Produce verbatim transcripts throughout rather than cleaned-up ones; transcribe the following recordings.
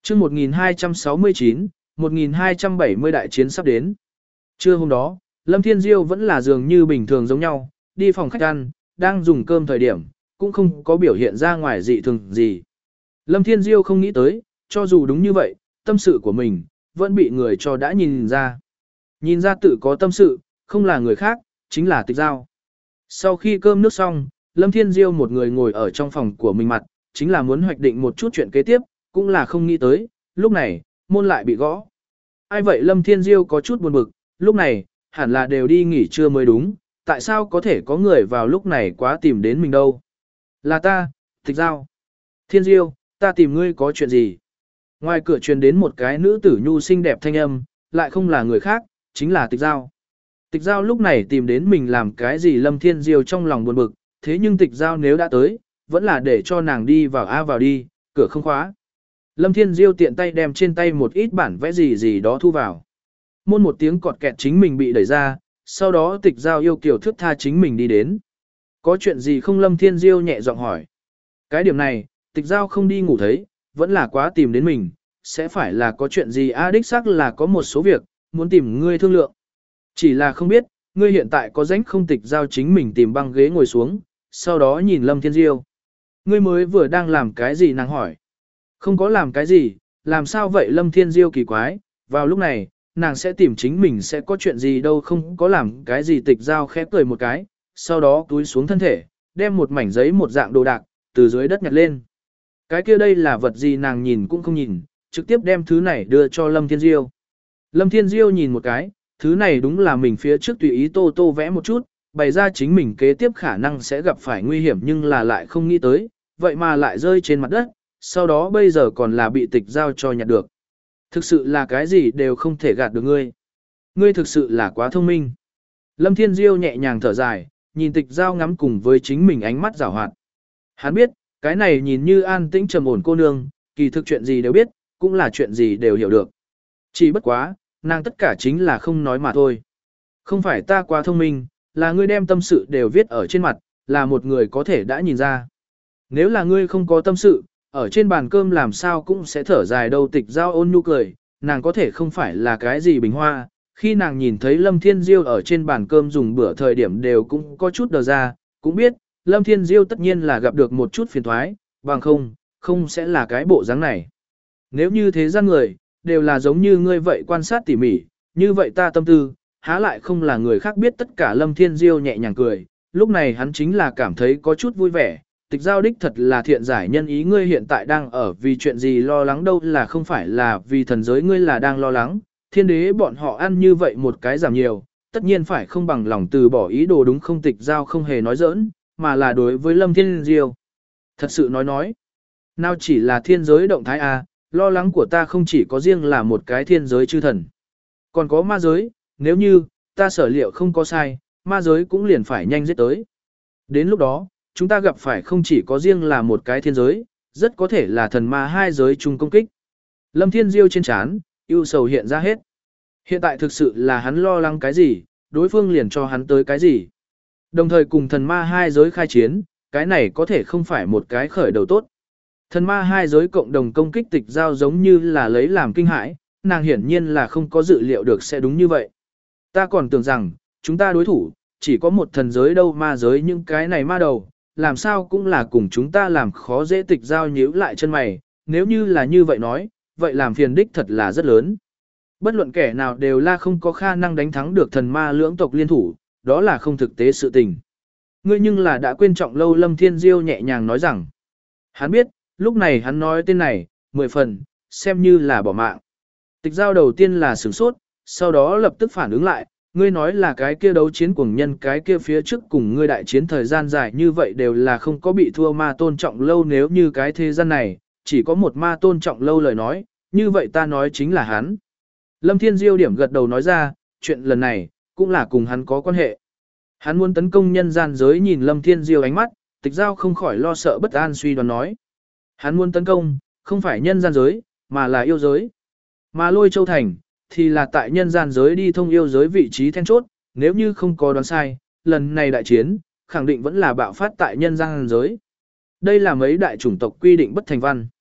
chương một nghìn hai trăm sáu mươi chín, một nghìn hai trăm bảy mươi đại chiến sắp đến. Trưa hôm đó, Lâm Thiên Diêu vẫn là dường như bình thường giống nhau, đi phòng khách ăn, đang dùng cơm thời điểm, cũng không có biểu hiện ra ngoài dị thường gì. Lâm Thiên Diêu không nghĩ tới, cho dù đúng như vậy, tâm sự của mình, vẫn bị người cho đã nhìn ra. Nhìn ra tự có tâm sự, không là người khác, chính là Tịch Giao. Sau khi cơm nước xong, Lâm Thiên Diêu một người ngồi ở trong phòng của mình mặt, chính là muốn hoạch định một chút chuyện kế tiếp, cũng là không nghĩ tới, lúc này, môn lại bị gõ. Ai vậy Lâm Thiên Diêu có chút buồn bực, lúc này, hẳn là đều đi nghỉ trưa mới đúng, tại sao có thể có người vào lúc này quá tìm đến mình đâu. Là ta, Tịch Giao. Thiên Diêu, ta tìm ngươi có chuyện gì? Ngoài cửa truyền đến một cái nữ tử nhu xinh đẹp thanh âm, lại không là người khác, chính là Tịch Giao. Tịch Giao lúc này tìm đến mình làm cái gì Lâm Thiên Diêu trong lòng buồn bực, thế nhưng Tịch Giao nếu đã tới, vẫn là để cho nàng đi vào a vào đi, cửa không khóa. Lâm Thiên Diêu tiện tay đem trên tay một ít bản vẽ gì gì đó thu vào. Môn một tiếng cọt kẹt chính mình bị đẩy ra, sau đó Tịch Giao yêu kiều thước tha chính mình đi đến. Có chuyện gì không Lâm Thiên Diêu nhẹ giọng hỏi. Cái điểm này, Tịch Giao không đi ngủ thấy, vẫn là quá tìm đến mình, sẽ phải là có chuyện gì a đích xác là có một số việc, muốn tìm ngươi thương lượng. Chỉ là không biết, ngươi hiện tại có rảnh không? Tịch Giao chính mình tìm băng ghế ngồi xuống, sau đó nhìn Lâm Thiên Diêu. Ngươi mới vừa đang làm cái gì nàng hỏi. Không có làm cái gì, làm sao vậy Lâm Thiên Diêu kỳ quái, vào lúc này, nàng sẽ tìm chính mình sẽ có chuyện gì đâu không có làm cái gì. Tịch Giao khẽ cười một cái, sau đó túi xuống thân thể, đem một mảnh giấy một dạng đồ đạc, từ dưới đất nhặt lên. Cái kia đây là vật gì nàng nhìn cũng không nhìn, trực tiếp đem thứ này đưa cho Lâm Thiên Diêu. Lâm Thiên Diêu nhìn một cái, thứ này đúng là mình phía trước tùy ý tô tô vẽ một chút, bày ra chính mình kế tiếp khả năng sẽ gặp phải nguy hiểm nhưng là lại không nghĩ tới, vậy mà lại rơi trên mặt đất, sau đó bây giờ còn là bị Tịch Giao cho nhặt được. Thực sự là cái gì đều không thể gạt được ngươi. Ngươi thực sự là quá thông minh. Lâm Thiên Diêu nhẹ nhàng thở dài, nhìn Tịch Giao ngắm cùng với chính mình ánh mắt giảo hoạt. Hắn biết, cái này nhìn như an tĩnh trầm ổn cô nương, kỳ thực chuyện gì đều biết, cũng là chuyện gì đều hiểu được. Chỉ bất quá, nàng tất cả chính là không nói mà thôi. Không phải ta quá thông minh, là ngươi đem tâm sự đều viết ở trên mặt, là một người có thể đã nhìn ra. Nếu là ngươi không có tâm sự, ở trên bàn cơm làm sao cũng sẽ thở dài đâu. Tịch Giao ôn nhu cười, nàng có thể không phải là cái gì bình hoa, khi nàng nhìn thấy Lâm Thiên Diêu ở trên bàn cơm dùng bữa thời điểm đều cũng có chút đờ ra, cũng biết, Lâm Thiên Diêu tất nhiên là gặp được một chút phiền thoái, bằng không, không sẽ là cái bộ dáng này. Nếu như thế gian người, đều là giống như ngươi vậy quan sát tỉ mỉ, như vậy ta tâm tư, há lại không là người khác biết tất cả. Lâm Thiên Diêu nhẹ nhàng cười, lúc này hắn chính là cảm thấy có chút vui vẻ. Tịch Giao đích thật là thiện giải nhân ý, ngươi hiện tại đang ở vì chuyện gì lo lắng đâu, là không phải là vì thần giới ngươi là đang lo lắng, thiên đế bọn họ ăn như vậy một cái giảm nhiều, tất nhiên phải không bằng lòng từ bỏ ý đồ đúng không? Tịch Giao không hề nói giỡn, mà là đối với Lâm Thiên Diêu. Thật sự nói nói, nào chỉ là thiên giới động thái a, lo lắng của ta không chỉ có riêng là một cái thiên giới chư thần, còn có ma giới, nếu như ta sở liệu không có sai, ma giới cũng liền phải nhanh giết tới. Đến lúc đó, chúng ta gặp phải không chỉ có riêng là một cái thiên giới, rất có thể là thần ma hai giới chung công kích. Lâm Thiên Diêu trên trán, ưu sầu hiện ra hết. Hiện tại thực sự là hắn lo lắng cái gì, đối phương liền cho hắn tới cái gì. Đồng thời cùng thần ma hai giới khai chiến, cái này có thể không phải một cái khởi đầu tốt. Thần ma hai giới cộng đồng công kích Tịch Giao giống như là lấy làm kinh hãi, nàng hiển nhiên là không có dự liệu được sẽ đúng như vậy. Ta còn tưởng rằng, chúng ta đối thủ, chỉ có một thần giới đâu, ma giới những cái này ma đầu, làm sao cũng là cùng chúng ta làm khó dễ. Tịch Giao nhíu lại chân mày, nếu như là như vậy nói, vậy làm phiền đích thật là rất lớn. Bất luận kẻ nào đều là không có khả năng đánh thắng được thần ma lưỡng tộc liên thủ, đó là không thực tế sự tình. Ngươi nhưng là đã quên Trọng Lâu. Lâm Thiên Diêu nhẹ nhàng nói rằng, hắn biết, lúc này hắn nói tên này, mười phần, xem như là bỏ mạng. Tịch Giao đầu tiên là sửng sốt, sau đó lập tức phản ứng lại, ngươi nói là cái kia đấu chiến cuồng nhân, cái kia phía trước cùng ngươi đại chiến thời gian dài như vậy đều là không có bị thua ma tôn Trọng Lâu. Nếu như cái thế gian này, chỉ có một ma tôn Trọng Lâu lời nói, như vậy ta nói chính là hắn. Lâm Thiên Diêu điểm gật đầu nói ra, chuyện lần này, cũng là cùng hắn có quan hệ. Hắn muốn tấn công nhân gian giới. Nhìn Lâm Thiên Diêu ánh mắt, Tịch Giao không khỏi lo sợ bất an, suy đoán nói. Hắn muốn tấn công, không phải nhân gian giới, mà là yêu giới. Mà Lôi Châu Thành, thì là tại nhân gian giới đi thông yêu giới vị trí then chốt, nếu như không có đoán sai, lần này đại chiến, khẳng định vẫn là bạo phát tại nhân gian giới. Đây là mấy đại chủng tộc quy định bất thành văn.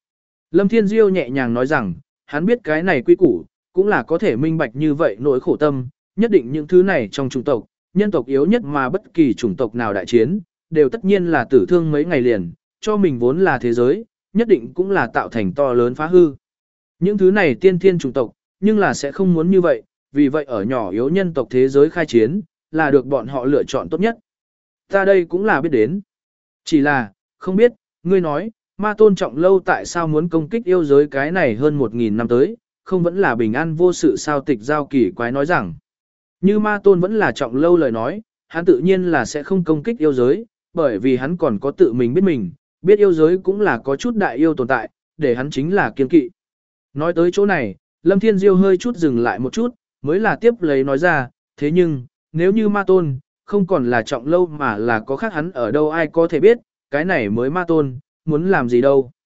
Lâm Thiên Diêu nhẹ nhàng nói rằng, hắn biết cái này quy củ, cũng là có thể minh bạch như vậy nỗi khổ tâm, nhất định những thứ này trong chủng tộc, nhân tộc yếu nhất mà bất kỳ chủng tộc nào đại chiến, đều tất nhiên là tử thương mấy ngày liền, cho mình vốn là thế giới, nhất định cũng là tạo thành to lớn phá hư. Những thứ này tiên thiên chủng tộc, nhưng là sẽ không muốn như vậy, vì vậy ở nhỏ yếu nhân tộc thế giới khai chiến, là được bọn họ lựa chọn tốt nhất. Ta đây cũng là biết đến. Chỉ là, không biết, ngươi nói, ma tôn trọng lâu tại sao muốn công kích yêu giới cái này hơn một nghìn năm tới, không vẫn là bình an vô sự sao tịch giao kỳ quái nói rằng. Như ma tôn vẫn là trọng lâu lời nói, hắn tự nhiên là sẽ không công kích yêu giới, bởi vì hắn còn có tự mình biết mình, biết yêu giới cũng là có chút đại yêu tồn tại, để hắn chính là kiên kỵ. Nói tới chỗ này, Lâm Thiên Diêu hơi chút dừng lại một chút, mới là tiếp lấy nói ra, thế nhưng, nếu như ma tôn, không còn là trọng lâu mà là có khác hắn ở đâu ai có thể biết, cái này mới ma tôn, muốn làm gì đâu.